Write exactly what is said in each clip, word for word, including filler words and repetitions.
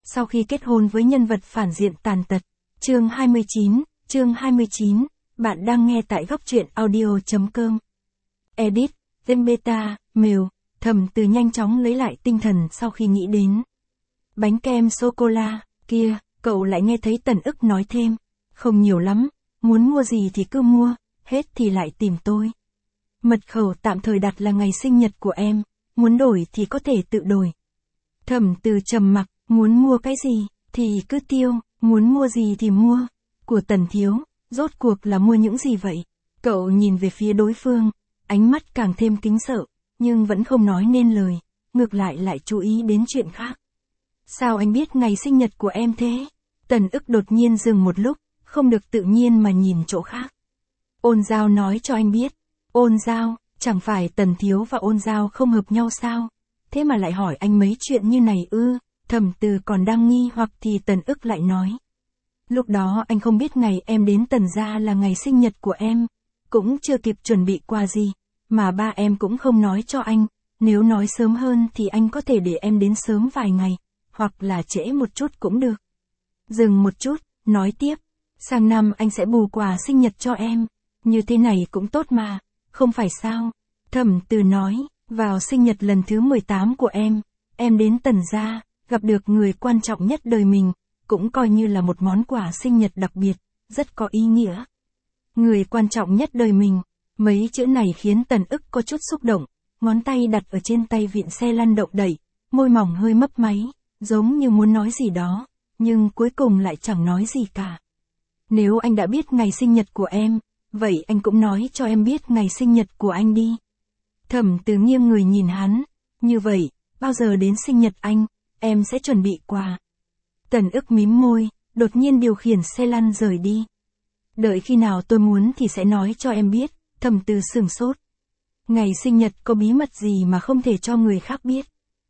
sau khi kết hôn với nhân vật phản diện tàn tật. Chương hai mươi chín, chương hai mươi chín, bạn đang nghe tại góc truyện audio.com. Edit, tên beta, mail, Thẩm Từ nhanh chóng lấy lại tinh thần sau khi nghĩ đến bánh kem sô-cô-la, kia, cậu lại nghe thấy Tần Ức nói thêm, không nhiều lắm, muốn mua gì thì cứ mua, hết thì lại tìm tôi. Mật khẩu tạm thời đặt là ngày sinh nhật của em, muốn đổi thì có thể tự đổi. Thẩm Từ trầm mặc, muốn mua cái gì, thì cứ tiêu, muốn mua gì thì mua. Của Tần thiếu, rốt cuộc là mua những gì vậy? Cậu nhìn về phía đối phương, ánh mắt càng thêm kính sợ, nhưng vẫn không nói nên lời, ngược lại lại chú ý đến chuyện khác. Sao anh biết ngày sinh nhật của em thế? Tần Ức đột nhiên dừng một lúc, không được tự nhiên mà nhìn chỗ khác. Ôn Giao nói cho anh biết. Ôn Giao, chẳng phải Tần thiếu và Ôn Giao không hợp nhau sao? Thế mà lại hỏi anh mấy chuyện như này ư? Thẩm Từ còn đang nghi hoặc thì Tần Ức lại nói. Lúc đó anh không biết ngày em đến Tần gia là ngày sinh nhật của em, cũng chưa kịp chuẩn bị quà gì, mà ba em cũng không nói cho anh, nếu nói sớm hơn thì anh có thể để em đến sớm vài ngày, hoặc là trễ một chút cũng được. Dừng một chút, nói tiếp, sang năm anh sẽ bù quà sinh nhật cho em, như thế này cũng tốt mà, không phải sao? Thẩm Từ nói, vào sinh nhật lần thứ mười tám của em, em đến Tần gia, gặp được người quan trọng nhất đời mình, cũng coi như là một món quà sinh nhật đặc biệt, rất có ý nghĩa. Người quan trọng nhất đời mình, mấy chữ này khiến Tần Ức có chút xúc động, ngón tay đặt ở trên tay vịn xe lăn động đậy, môi mỏng hơi mấp máy, giống như muốn nói gì đó, nhưng cuối cùng lại chẳng nói gì cả. Nếu anh đã biết ngày sinh nhật của em, vậy anh cũng nói cho em biết ngày sinh nhật của anh đi. Thẩm Từ nghiêng người nhìn hắn, như vậy, bao giờ đến sinh nhật anh, em sẽ chuẩn bị quà. Tần Ức mím môi, đột nhiên điều khiển xe lăn rời đi. Đợi khi nào tôi muốn thì sẽ nói cho em biết. Thẩm Từ sửng sốt. Ngày sinh nhật có bí mật gì mà không thể cho người khác biết?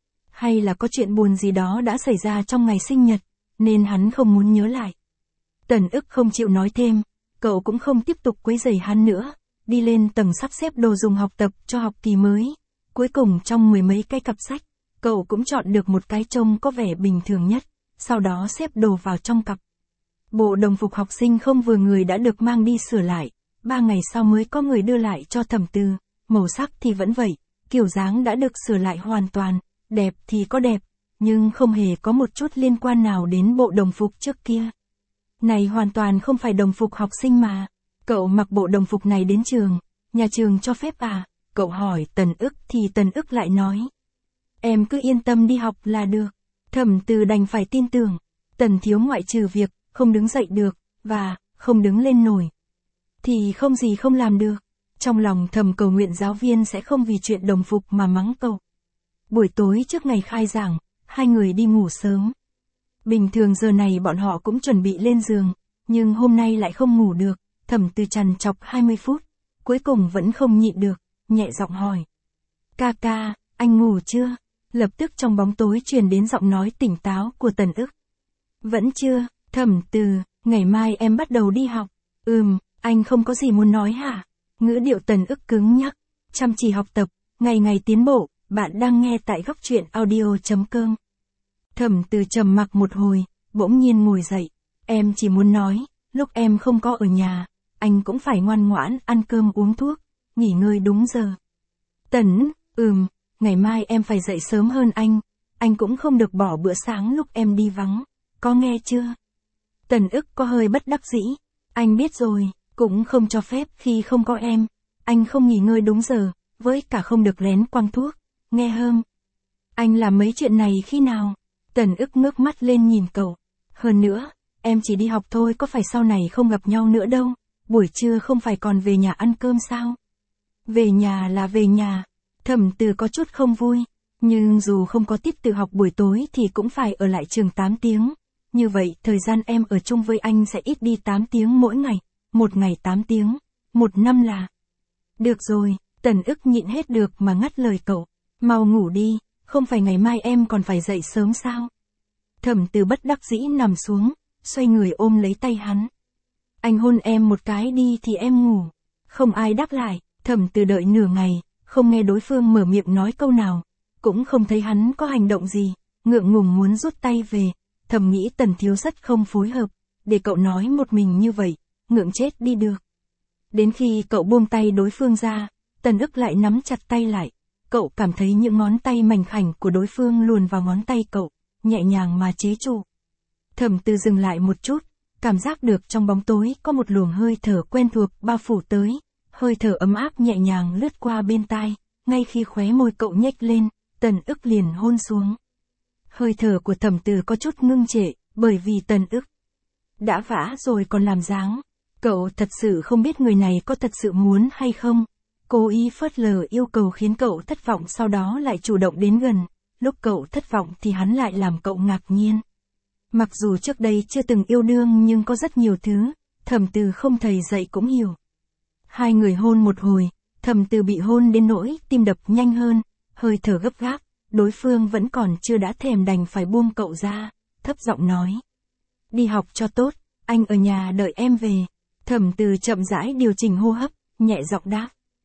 Hay là có chuyện buồn gì đó đã xảy ra trong ngày sinh nhật, nên hắn không muốn nhớ lại? Tần Ức không chịu nói thêm, cậu cũng không tiếp tục quấy rầy hắn nữa, đi lên tầng sắp xếp đồ dùng học tập cho học kỳ mới. Cuối cùng trong mười mấy cái cặp sách, cậu cũng chọn được một cái trông có vẻ bình thường nhất, sau đó xếp đồ vào trong cặp. Bộ đồng phục học sinh không vừa người đã được mang đi sửa lại, ba ngày sau mới có người đưa lại cho Thẩm Từ, màu sắc thì vẫn vậy, kiểu dáng đã được sửa lại hoàn toàn, đẹp thì có đẹp, nhưng không hề có một chút liên quan nào đến bộ đồng phục trước kia. Này hoàn toàn không phải đồng phục học sinh mà, cậu mặc bộ đồng phục này đến trường, nhà trường cho phép à? Cậu hỏi Tần Ức thì Tần Ức lại nói. Em cứ yên tâm đi học là được. Thẩm Từ đành phải tin tưởng. Tần thiếu ngoại trừ việc không đứng dậy được, và không đứng lên nổi, thì không gì không làm được. Trong lòng thầm cầu nguyện giáo viên sẽ không vì chuyện đồng phục mà mắng cậu. Buổi tối trước ngày khai giảng, hai người đi ngủ sớm. Bình thường giờ này bọn họ cũng chuẩn bị lên giường, nhưng hôm nay lại không ngủ được. Thẩm Từ trằn trọc hai mươi phút, cuối cùng vẫn không nhịn được, nhẹ giọng hỏi. Ca ca, anh ngủ chưa? Lập tức trong bóng tối truyền đến giọng nói tỉnh táo của Tần Ức. Vẫn chưa. Thẩm Từ, ngày mai em bắt đầu đi học. Ừm, anh không có gì muốn nói hả? Ngữ điệu Tần Ức cứng nhắc, chăm chỉ học tập, ngày ngày tiến bộ. Bạn đang nghe tại góc truyện audio.com. Thẩm Từ trầm mặc một hồi, bỗng nhiên ngồi dậy. Em chỉ muốn nói, lúc em không có ở nhà, anh cũng phải ngoan ngoãn ăn cơm uống thuốc, nghỉ ngơi đúng giờ. Tần, ừm, ngày mai em phải dậy sớm hơn anh, anh cũng không được bỏ bữa sáng lúc em đi vắng, có nghe chưa? Tần Ức có hơi bất đắc dĩ, anh biết rồi, cũng không cho phép khi không có em, anh không nghỉ ngơi đúng giờ, với cả không được lén quăng thuốc, nghe không? Anh làm mấy chuyện này khi nào? Tần Ức ngước mắt lên nhìn cậu, hơn nữa, em chỉ đi học thôi có phải sau này không gặp nhau nữa đâu, buổi trưa không phải còn về nhà ăn cơm sao? Về nhà là về nhà. Thẩm Từ có chút không vui, nhưng dù không có tiết tự học buổi tối thì cũng phải ở lại trường tám tiếng. Như vậy thời gian em ở chung với anh sẽ ít đi tám tiếng mỗi ngày, một ngày tám tiếng, một năm là. Được rồi, Tần Ức nhịn hết được mà ngắt lời cậu, mau ngủ đi, không phải ngày mai em còn phải dậy sớm sao? Thẩm Từ bất đắc dĩ nằm xuống, xoay người ôm lấy tay hắn. Anh hôn em một cái đi thì em ngủ. Không ai đáp lại, Thẩm Từ đợi nửa ngày, không nghe đối phương mở miệng nói câu nào, cũng không thấy hắn có hành động gì, ngượng ngùng muốn rút tay về. thầm nghĩ Tần Thiếu rất không phối hợp, để cậu nói một mình như vậy, ngượng chết đi được. Đến khi cậu buông tay đối phương ra, Tần ức lại nắm chặt tay lại, cậu cảm thấy những ngón tay mảnh khảnh của đối phương luồn vào ngón tay cậu, nhẹ nhàng mà chế trụ. Thẩm Từ dừng lại một chút, cảm giác được trong bóng tối có một luồng hơi thở quen thuộc bao phủ tới, hơi thở ấm áp nhẹ nhàng lướt qua bên tai, ngay khi khóe môi cậu nhếch lên, Tần ức liền hôn xuống. Hơi thở của Thẩm Từ có chút ngưng trệ, bởi vì Tần ức đã vã rồi còn làm dáng. Cậu thật sự không biết người này có thật sự muốn hay không. Cố ý phớt lờ yêu cầu khiến cậu thất vọng, sau đó lại chủ động đến gần. Lúc cậu thất vọng thì hắn lại làm cậu ngạc nhiên. Mặc dù trước đây chưa từng yêu đương nhưng có rất nhiều thứ, Thẩm Từ không thầy dạy cũng hiểu. Hai người hôn một hồi, Thẩm Từ bị hôn đến nỗi tim đập nhanh hơn, hơi thở gấp gáp, đối phương vẫn còn chưa đã thèm đành phải buông cậu ra, thấp giọng nói. Đi học cho tốt, anh ở nhà đợi em về. Thẩm Từ chậm rãi điều chỉnh hô hấp, nhẹ giọng đáp.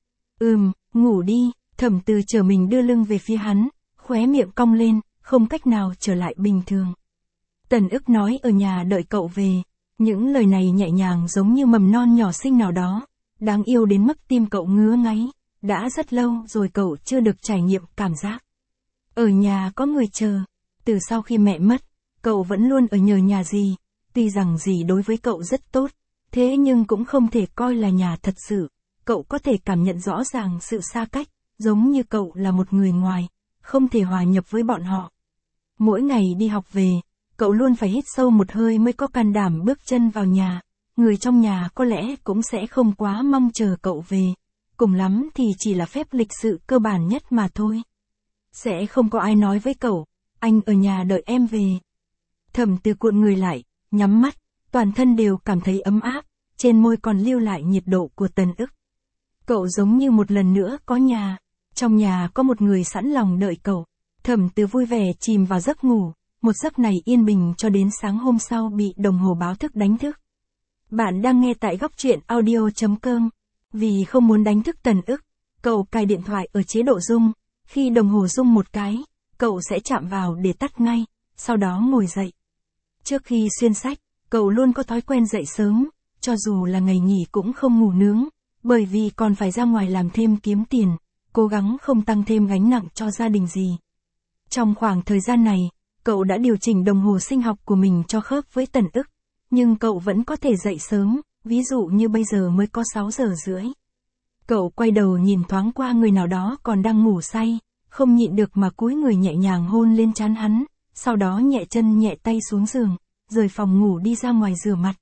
Ừm, ngủ đi. Thẩm Từ trở mình đưa lưng về phía hắn, khóe miệng cong lên, không cách nào trở lại bình thường. Tần ức nói ở nhà đợi cậu về. Những lời này nhẹ nhàng giống như mầm non nhỏ xinh nào đó, đáng yêu đến mức tim cậu ngứa ngáy. Đã rất lâu rồi cậu chưa được trải nghiệm cảm giác ở nhà có người chờ. Từ sau khi mẹ mất, cậu vẫn luôn ở nhờ nhà dì. Tuy rằng dì đối với cậu rất tốt, thế nhưng cũng không thể coi là nhà thật sự. Cậu có thể cảm nhận rõ ràng sự xa cách, giống như cậu là một người ngoài, không thể hòa nhập với bọn họ. Mỗi ngày đi học về, cậu luôn phải hít sâu một hơi mới có can đảm bước chân vào nhà. Người trong nhà có lẽ cũng sẽ không quá mong chờ cậu về. Cùng lắm thì chỉ là phép lịch sự cơ bản nhất mà thôi. Sẽ không có ai nói với cậu, anh ở nhà đợi em về. Thẩm Từ cuộn người lại, nhắm mắt, toàn thân đều cảm thấy ấm áp, trên môi còn lưu lại nhiệt độ của Tần ức. Cậu giống như một lần nữa có nhà, trong nhà có một người sẵn lòng đợi cậu. Thẩm Từ vui vẻ chìm vào giấc ngủ, một giấc này yên bình cho đến sáng hôm sau bị đồng hồ báo thức đánh thức. Bạn đang nghe tại góc truyện audio chấm com. Vì không muốn đánh thức Tần ức, cậu cài điện thoại ở chế độ rung, khi đồng hồ rung một cái, cậu sẽ chạm vào để tắt ngay, sau đó ngồi dậy. Trước khi xuyên sách, cậu luôn có thói quen dậy sớm, cho dù là ngày nghỉ cũng không ngủ nướng, bởi vì còn phải ra ngoài làm thêm kiếm tiền, cố gắng không tăng thêm gánh nặng cho gia đình gì. Trong khoảng thời gian này, cậu đã điều chỉnh đồng hồ sinh học của mình cho khớp với Tần ức, nhưng cậu vẫn có thể dậy sớm, ví dụ như bây giờ mới có sáu giờ rưỡi. Cậu quay đầu nhìn thoáng qua người nào đó còn đang ngủ say, không nhịn được mà cúi người nhẹ nhàng hôn lên trán hắn, sau đó nhẹ chân nhẹ tay xuống giường, rời phòng ngủ đi ra ngoài rửa mặt.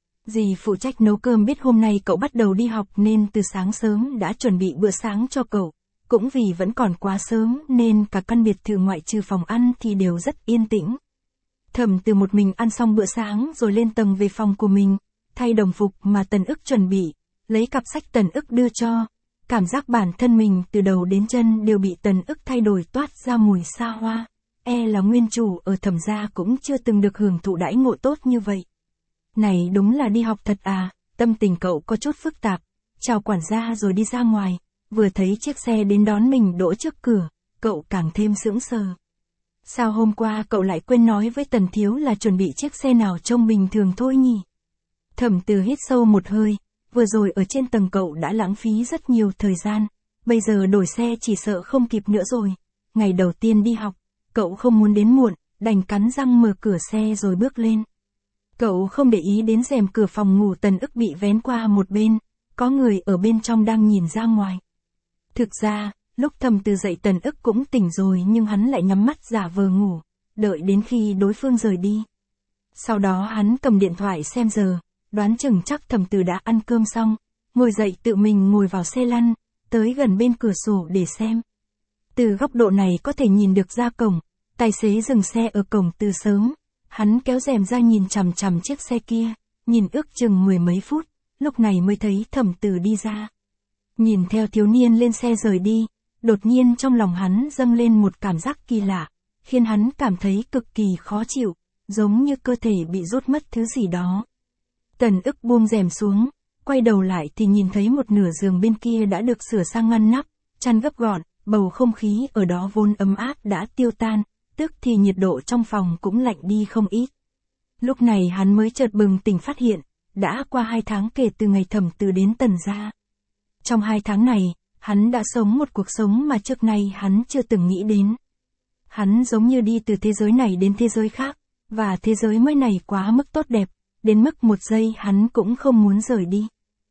Dì phụ trách nấu cơm biết hôm nay cậu bắt đầu đi học nên từ sáng sớm đã chuẩn bị bữa sáng cho cậu. Cũng vì vẫn còn quá sớm nên cả căn biệt thự ngoại trừ phòng ăn thì đều rất yên tĩnh. Thẩm Từ một mình ăn xong bữa sáng rồi lên tầng về phòng của mình, thay đồng phục mà Tần ức chuẩn bị, lấy cặp sách Tần ức đưa cho. Cảm giác bản thân mình từ đầu đến chân đều bị Tần ức thay đổi toát ra mùi xa hoa. E là nguyên chủ ở Thẩm gia cũng chưa từng được hưởng thụ đãi ngộ tốt như vậy. Này đúng là đi học thật à, tâm tình cậu có chút phức tạp, chào quản gia rồi đi ra ngoài, vừa thấy chiếc xe đến đón mình đỗ trước cửa, cậu càng thêm sững sờ. Sao hôm qua cậu lại quên nói với Tần Thiếu là chuẩn bị chiếc xe nào trông bình thường thôi nhỉ? Thẩm Từ hít sâu một hơi, vừa rồi ở trên tầng cậu đã lãng phí rất nhiều thời gian, bây giờ đổi xe chỉ sợ không kịp nữa rồi. Ngày đầu tiên đi học, cậu không muốn đến muộn, đành cắn răng mở cửa xe rồi bước lên. Cậu không để ý đến rèm cửa phòng ngủ Tần ức bị vén qua một bên, có người ở bên trong đang nhìn ra ngoài. Thực ra, lúc Thẩm Từ dậy Tần ức cũng tỉnh rồi nhưng hắn lại nhắm mắt giả vờ ngủ, đợi đến khi đối phương rời đi. Sau đó hắn cầm điện thoại xem giờ, đoán chừng chắc Thẩm Từ đã ăn cơm xong, ngồi dậy tự mình ngồi vào xe lăn, tới gần bên cửa sổ để xem. Từ góc độ này có thể nhìn được ra cổng, tài xế dừng xe ở cổng từ sớm, hắn kéo rèm ra nhìn chằm chằm chiếc xe kia, nhìn ước chừng mười mấy phút, lúc này mới thấy Thẩm Từ đi ra. Nhìn theo thiếu niên lên xe rời đi, đột nhiên trong lòng hắn dâng lên một cảm giác kỳ lạ, khiến hắn cảm thấy cực kỳ khó chịu, giống như cơ thể bị rút mất thứ gì đó. Tần ức buông rèm xuống, quay đầu lại thì nhìn thấy một nửa giường bên kia đã được sửa sang ngăn nắp, chăn gấp gọn, bầu không khí ở đó vốn ấm áp đã tiêu tan, tức thì nhiệt độ trong phòng cũng lạnh đi không ít. Lúc này hắn mới chợt bừng tỉnh phát hiện, đã qua hai tháng kể từ ngày Thẩm Từ đến Tần gia. Trong hai tháng này, hắn đã sống một cuộc sống mà trước nay hắn chưa từng nghĩ đến. Hắn giống như đi từ thế giới này đến thế giới khác, và thế giới mới này quá mức tốt đẹp, đến mức một giây hắn cũng không muốn rời đi.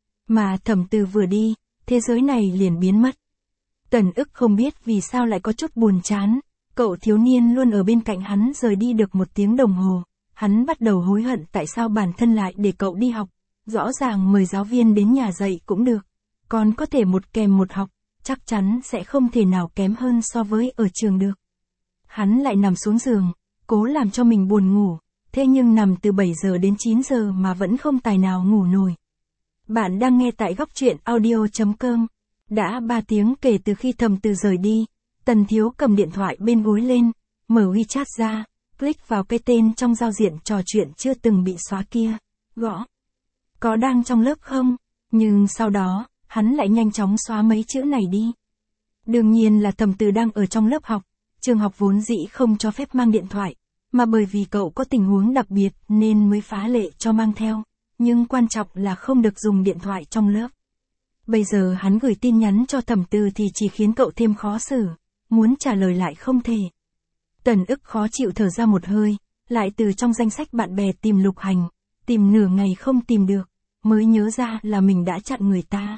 Mà Thẩm Từ vừa đi, thế giới này liền biến mất. Tần Ức không biết vì sao lại có chút buồn chán, cậu thiếu niên luôn ở bên cạnh hắn rời đi được một tiếng đồng hồ, hắn bắt đầu hối hận tại sao bản thân lại để cậu đi học, rõ ràng mời giáo viên đến nhà dạy cũng được, còn có thể một kèm một học, chắc chắn sẽ không thể nào kém hơn so với ở trường được. Hắn lại nằm xuống giường, cố làm cho mình buồn ngủ, thế nhưng nằm từ bảy giờ đến chín giờ mà vẫn không tài nào ngủ nổi. Bạn đang nghe tại góc truyện audio chấm com. Đã ba tiếng kể từ khi Thẩm Từ rời đi, Tần Thiếu cầm điện thoại bên gối lên, mở WeChat ra, click vào cái tên trong giao diện trò chuyện chưa từng bị xóa kia, gõ. Có đang trong lớp không? Nhưng sau đó, hắn lại nhanh chóng xóa mấy chữ này đi. Đương nhiên là Thẩm Từ đang ở trong lớp học, trường học vốn dĩ không cho phép mang điện thoại, mà bởi vì cậu có tình huống đặc biệt nên mới phá lệ cho mang theo, nhưng quan trọng là không được dùng điện thoại trong lớp. Bây giờ hắn gửi tin nhắn cho Thẩm Từ thì chỉ khiến cậu thêm khó xử, muốn trả lời lại không thể. Tần Ức khó chịu thở ra một hơi, lại từ trong danh sách bạn bè tìm Lục Hành, tìm nửa ngày không tìm được, mới nhớ ra là mình đã chặn người ta.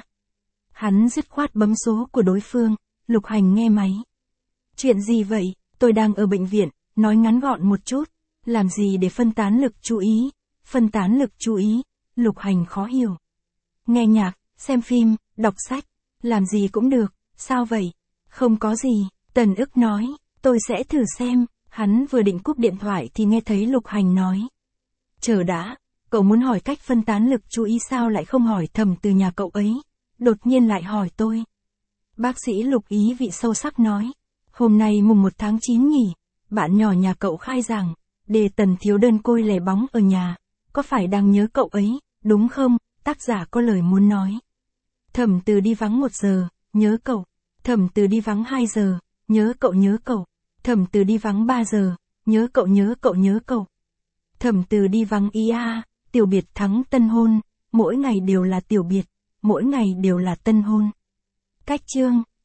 Hắn dứt khoát bấm số của đối phương, Lục Hành nghe máy. Chuyện gì vậy, tôi đang ở bệnh viện, nói ngắn gọn một chút, làm gì để phân tán lực chú ý, phân tán lực chú ý, Lục Hành khó hiểu. Nghe nhạc, xem phim, đọc sách, làm gì cũng được, sao vậy? Không có gì, Tần Ức nói, tôi sẽ thử xem, hắn vừa định cúp điện thoại thì nghe thấy Lục Hành nói. Chờ đã, cậu muốn hỏi cách phân tán lực chú ý sao lại không hỏi Thẩm Từ nhà cậu ấy, đột nhiên lại hỏi tôi. Bác sĩ Lục ý vị sâu sắc nói, hôm nay mùng một tháng chín nhỉ, bạn nhỏ nhà cậu khai giảng, để Tần Thiếu đơn côi lẻ bóng ở nhà, có phải đang nhớ cậu ấy, đúng không? Tác giả có lời muốn nói. Thẩm Từ đi vắng một giờ, nhớ cậu. Thẩm Từ đi vắng hai giờ, nhớ cậu nhớ cậu. Thẩm Từ đi vắng ba giờ, nhớ cậu nhớ cậu nhớ cậu. Thẩm Từ đi vắng ý a, tiểu biệt thắng tân hôn, mỗi ngày đều là tiểu biệt, mỗi ngày đều là tân hôn. Cách chương